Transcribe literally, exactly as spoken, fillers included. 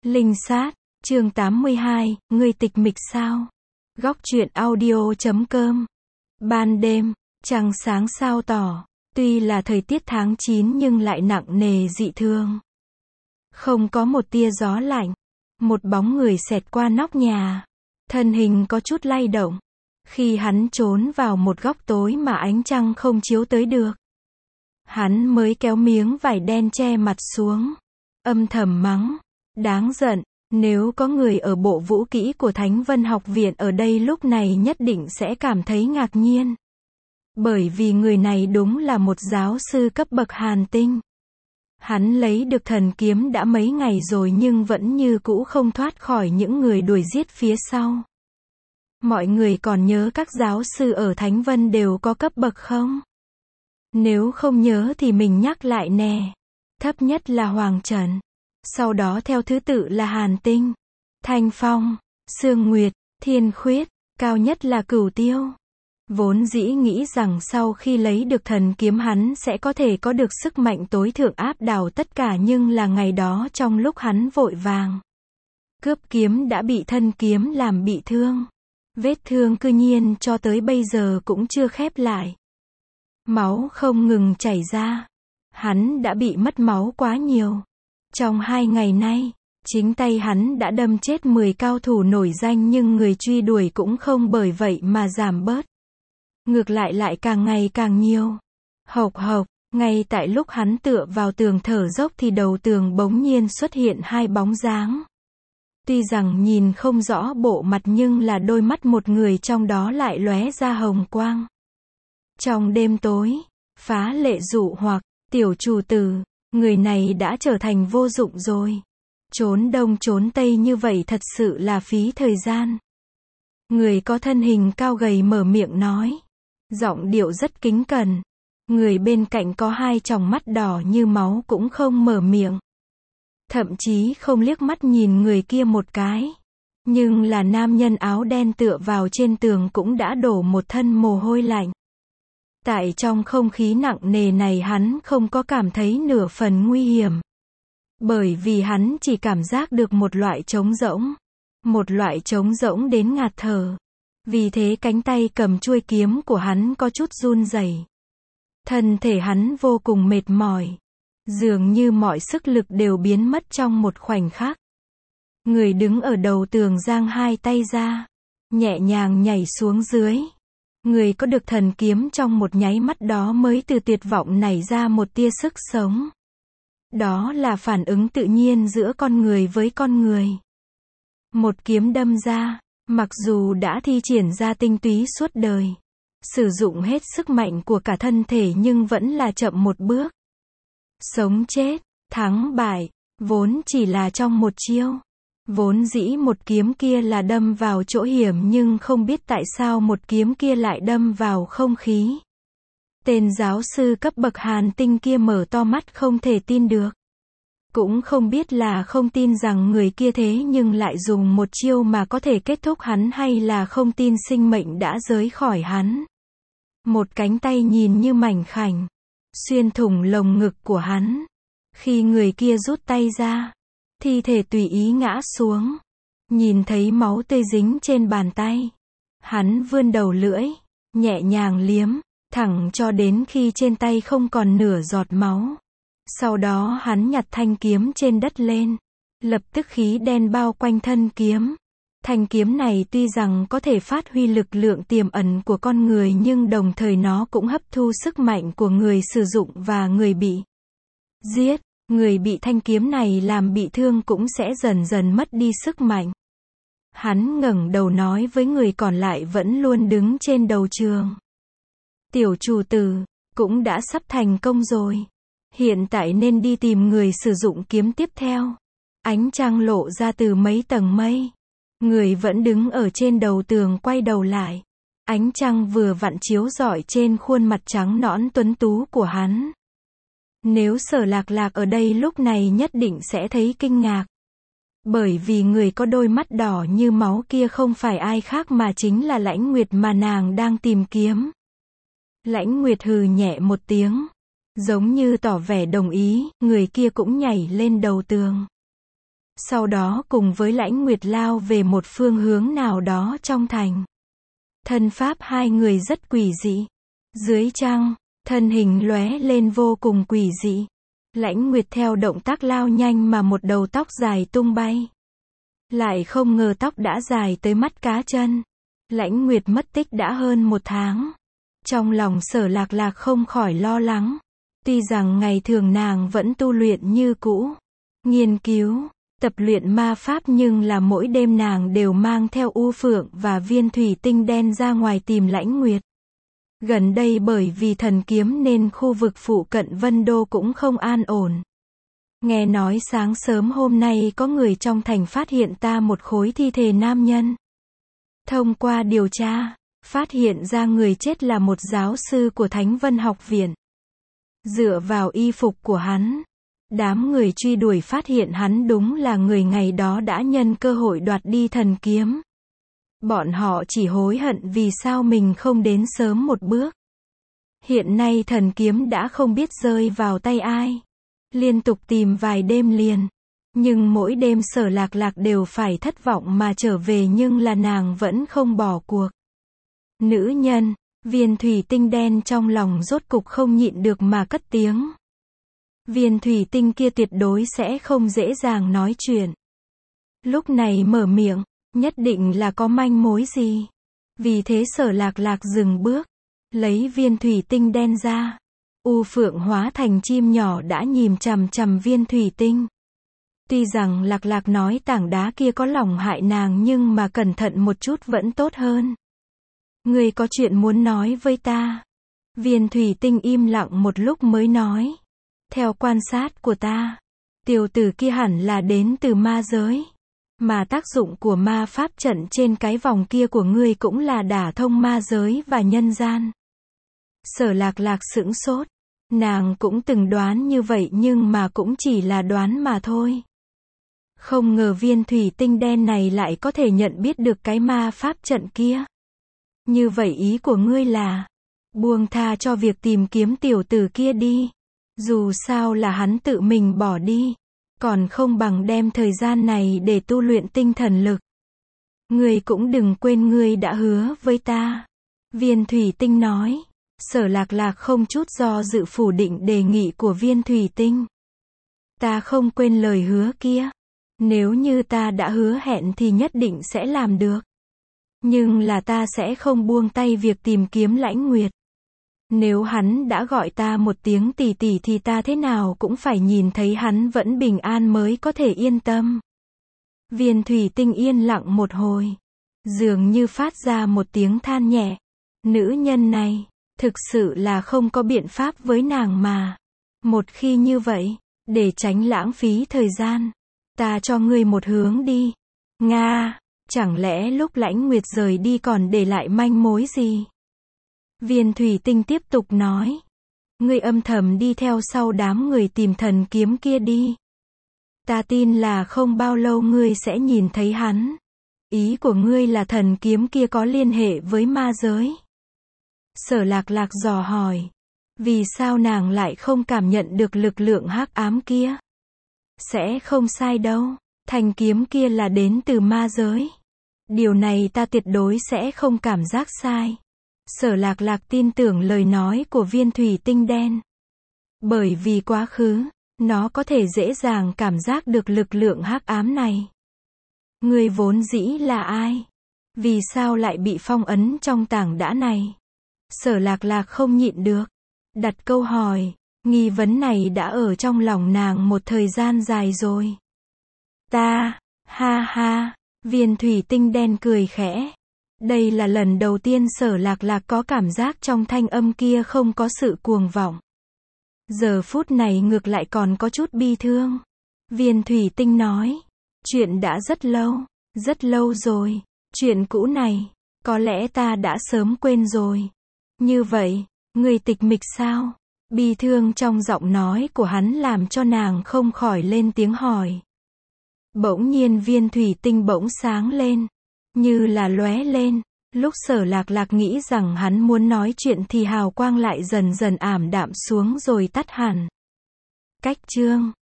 Linh sát, chương tám mươi hai, ngươi tịch mịch sao? Góc truyện audio chấm com. Ban đêm, trăng sáng sao tỏ, tuy là thời tiết tháng chín nhưng lại nặng nề dị thường. Không có một tia gió lạnh, một bóng người xẹt qua nóc nhà, thân hình có chút lay động, khi hắn trốn vào một góc tối mà ánh trăng không chiếu tới được. Hắn mới kéo miếng vải đen che mặt xuống, âm thầm mắng, đáng giận, nếu có người ở bộ vũ kỹ của Thánh Vân Học Viện ở đây lúc này nhất định sẽ cảm thấy ngạc nhiên. Bởi vì người này đúng là một giáo sư cấp bậc hàn tinh. Hắn lấy được thần kiếm đã mấy ngày rồi nhưng vẫn như cũ không thoát khỏi những người đuổi giết phía sau. Mọi người còn nhớ các giáo sư ở Thánh Vân đều có cấp bậc không? Nếu không nhớ thì mình nhắc lại nè. Thấp nhất là Hoàng Trần. Sau đó theo thứ tự là Hàn Tinh, Thanh Phong, Sương Nguyệt, Thiên Khuyết, cao nhất là Cửu Tiêu. Vốn dĩ nghĩ rằng sau khi lấy được thần kiếm hắn sẽ có thể có được sức mạnh tối thượng áp đảo tất cả nhưng là ngày đó trong lúc hắn vội vàng cướp kiếm đã bị thân kiếm làm bị thương. Vết thương cư nhiên cho tới bây giờ cũng chưa khép lại. Máu không ngừng chảy ra. Hắn đã bị mất máu quá nhiều. Trong hai ngày nay, chính tay hắn đã đâm chết mười cao thủ nổi danh nhưng người truy đuổi cũng không bởi vậy mà giảm bớt. Ngược lại lại càng ngày càng nhiều. Hộc hộc, ngay tại lúc hắn tựa vào tường thở dốc thì đầu tường bỗng nhiên xuất hiện hai bóng dáng. Tuy rằng nhìn không rõ bộ mặt nhưng là đôi mắt một người trong đó lại lóe ra hồng quang. Trong đêm tối, phá lệ dụ hoặc, tiểu chủ tử, người này đã trở thành vô dụng rồi. Trốn đông trốn tây như vậy thật sự là phí thời gian. Người có thân hình cao gầy mở miệng nói. Giọng điệu rất kính cẩn. Người bên cạnh có hai tròng mắt đỏ như máu cũng không mở miệng. Thậm chí không liếc mắt nhìn người kia một cái. Nhưng là nam nhân áo đen tựa vào trên tường cũng đã đổ một thân mồ hôi lạnh. Tại trong không khí nặng nề này hắn không có cảm thấy nửa phần nguy hiểm. Bởi vì hắn chỉ cảm giác được một loại trống rỗng. Một loại trống rỗng đến ngạt thở. Vì thế cánh tay cầm chuôi kiếm của hắn có chút run rẩy. Thân thể hắn vô cùng mệt mỏi. Dường như mọi sức lực đều biến mất trong một khoảnh khắc. Người đứng ở đầu tường giang hai tay ra. Nhẹ nhàng nhảy xuống dưới. Người có được thần kiếm trong một nháy mắt đó mới từ tuyệt vọng nảy ra một tia sức sống. Đó là phản ứng tự nhiên giữa con người với con người. Một kiếm đâm ra, mặc dù đã thi triển ra tinh túy suốt đời, sử dụng hết sức mạnh của cả thân thể nhưng vẫn là chậm một bước. Sống chết, thắng bại, vốn chỉ là trong một chiêu. Vốn dĩ một kiếm kia là đâm vào chỗ hiểm nhưng không biết tại sao một kiếm kia lại đâm vào không khí. Tên giáo sư cấp bậc hàn tinh kia mở to mắt không thể tin được. Cũng không biết là không tin rằng người kia thế nhưng lại dùng một chiêu mà có thể kết thúc hắn hay là không tin sinh mệnh đã rời khỏi hắn. Một cánh tay nhìn như mảnh khảnh, xuyên thủng lồng ngực của hắn. Khi người kia rút tay ra, thi thể tùy ý ngã xuống. Nhìn thấy máu tươi dính trên bàn tay. Hắn vươn đầu lưỡi, nhẹ nhàng liếm, thẳng cho đến khi trên tay không còn nửa giọt máu. Sau đó hắn nhặt thanh kiếm trên đất lên. Lập tức khí đen bao quanh thân kiếm. Thanh kiếm này tuy rằng có thể phát huy lực lượng tiềm ẩn của con người nhưng đồng thời nó cũng hấp thu sức mạnh của người sử dụng và người bị giết. Người bị thanh kiếm này làm bị thương cũng sẽ dần dần mất đi sức mạnh. Hắn ngẩng đầu nói với người còn lại vẫn luôn đứng trên đầu trường. Tiểu chủ tử, cũng đã sắp thành công rồi. Hiện tại nên đi tìm người sử dụng kiếm tiếp theo. Ánh trăng lộ ra từ mấy tầng mây. Người vẫn đứng ở trên đầu tường quay đầu lại. Ánh trăng vừa vặn chiếu rọi trên khuôn mặt trắng nõn tuấn tú của hắn. Nếu Sở Lạc Lạc ở đây lúc này nhất định sẽ thấy kinh ngạc. Bởi vì người có đôi mắt đỏ như máu kia không phải ai khác mà chính là Lãnh Nguyệt mà nàng đang tìm kiếm. Lãnh Nguyệt hừ nhẹ một tiếng. Giống như tỏ vẻ đồng ý, người kia cũng nhảy lên đầu tường. Sau đó cùng với Lãnh Nguyệt lao về một phương hướng nào đó trong thành. Thân pháp hai người rất quỷ dị. Dưới trăng, thân hình lóe lên vô cùng quỷ dị. Lãnh Nguyệt theo động tác lao nhanh mà một đầu tóc dài tung bay. Lại không ngờ tóc đã dài tới mắt cá chân. Lãnh Nguyệt mất tích đã hơn một tháng. Trong lòng Sở Lạc Lạc không khỏi lo lắng. Tuy rằng ngày thường nàng vẫn tu luyện như cũ, nghiên cứu, tập luyện ma pháp, nhưng là mỗi đêm nàng đều mang theo U Phượng và viên thủy tinh đen ra ngoài tìm Lãnh Nguyệt. Gần đây bởi vì thần kiếm nên khu vực phụ cận Vân Đô cũng không an ổn. Nghe nói sáng sớm hôm nay có người trong thành phát hiện ta một khối thi thể nam nhân. Thông qua điều tra, phát hiện ra người chết là một giáo sư của Thánh Vân Học Viện. Dựa vào y phục của hắn, đám người truy đuổi phát hiện hắn đúng là người ngày đó đã nhân cơ hội đoạt đi thần kiếm. Bọn họ chỉ hối hận vì sao mình không đến sớm một bước. Hiện nay thần kiếm đã không biết rơi vào tay ai. Liên tục tìm vài đêm liền. Nhưng mỗi đêm Sở Lạc Lạc đều phải thất vọng mà trở về, nhưng là nàng vẫn không bỏ cuộc. Nữ nhân, viên thủy tinh đen trong lòng rốt cục không nhịn được mà cất tiếng. Viên thủy tinh kia tuyệt đối sẽ không dễ dàng nói chuyện. Lúc này mở miệng, nhất định là có manh mối gì. Vì thế Sở Lạc Lạc dừng bước, lấy viên thủy tinh đen ra. U Phượng hóa thành chim nhỏ đã nhìn chằm chằm viên thủy tinh. Tuy rằng Lạc Lạc nói tảng đá kia có lòng hại nàng, nhưng mà cẩn thận một chút vẫn tốt hơn. Ngươi có chuyện muốn nói với ta? Viên thủy tinh im lặng một lúc mới nói. Theo quan sát của ta, tiểu tử kia hẳn là đến từ ma giới. Mà tác dụng của ma pháp trận trên cái vòng kia của ngươi cũng là đả thông ma giới và nhân gian. Sở Lạc Lạc sững sốt. Nàng cũng từng đoán như vậy nhưng mà cũng chỉ là đoán mà thôi. Không ngờ viên thủy tinh đen này lại có thể nhận biết được cái ma pháp trận kia. Như vậy ý của ngươi là buông tha cho việc tìm kiếm tiểu tử kia đi. Dù sao là hắn tự mình bỏ đi, còn không bằng đem thời gian này để tu luyện tinh thần lực. Ngươi cũng đừng quên ngươi đã hứa với ta. Viên thủy tinh nói. Sở Lạc Lạc không chút do dự phủ định đề nghị của viên thủy tinh. Ta không quên lời hứa kia. Nếu như ta đã hứa hẹn thì nhất định sẽ làm được. Nhưng là ta sẽ không buông tay việc tìm kiếm Lãnh Nguyệt. Nếu hắn đã gọi ta một tiếng tỷ tỷ thì ta thế nào cũng phải nhìn thấy hắn vẫn bình an mới có thể yên tâm. Viên thủy tinh yên lặng một hồi, dường như phát ra một tiếng than nhẹ. Nữ nhân này, thực sự là không có biện pháp với nàng mà. Một khi như vậy, để tránh lãng phí thời gian, ta cho ngươi một hướng đi. Nga, chẳng lẽ lúc Lãnh Nguyệt rời đi còn để lại manh mối gì? Viên thủy tinh tiếp tục nói. Ngươi âm thầm đi theo sau đám người tìm thần kiếm kia đi. Ta tin là không bao lâu ngươi sẽ nhìn thấy hắn. Ý của ngươi là thần kiếm kia có liên hệ với ma giới? Sở Lạc Lạc dò hỏi. Vì sao nàng lại không cảm nhận được lực lượng hắc ám kia? Sẽ không sai đâu. Thanh kiếm kia là đến từ ma giới. Điều này ta tuyệt đối sẽ không cảm giác sai. Sở Lạc Lạc tin tưởng lời nói của viên thủy tinh đen. Bởi vì quá khứ, nó có thể dễ dàng cảm giác được lực lượng hắc ám này. Ngươi vốn dĩ là ai? Vì sao lại bị phong ấn trong tảng đá này? Sở Lạc Lạc không nhịn được. Đặt câu hỏi, nghi vấn này đã ở trong lòng nàng một thời gian dài rồi. Ta, ha ha, viên thủy tinh đen cười khẽ. Đây là lần đầu tiên Sở Lạc Lạc có cảm giác trong thanh âm kia không có sự cuồng vọng. Giờ phút này ngược lại còn có chút bi thương. Viên thủy tinh nói, chuyện đã rất lâu, rất lâu rồi. Chuyện cũ này, có lẽ ta đã sớm quên rồi. Như vậy, ngươi tịch mịch sao? Bi thương trong giọng nói của hắn làm cho nàng không khỏi lên tiếng hỏi. Bỗng nhiên viên thủy tinh bỗng sáng lên, như là lóe lên. Lúc Sở Lạc Lạc nghĩ rằng hắn muốn nói chuyện thì hào quang lại dần dần ảm đạm xuống rồi tắt hẳn. Cách chương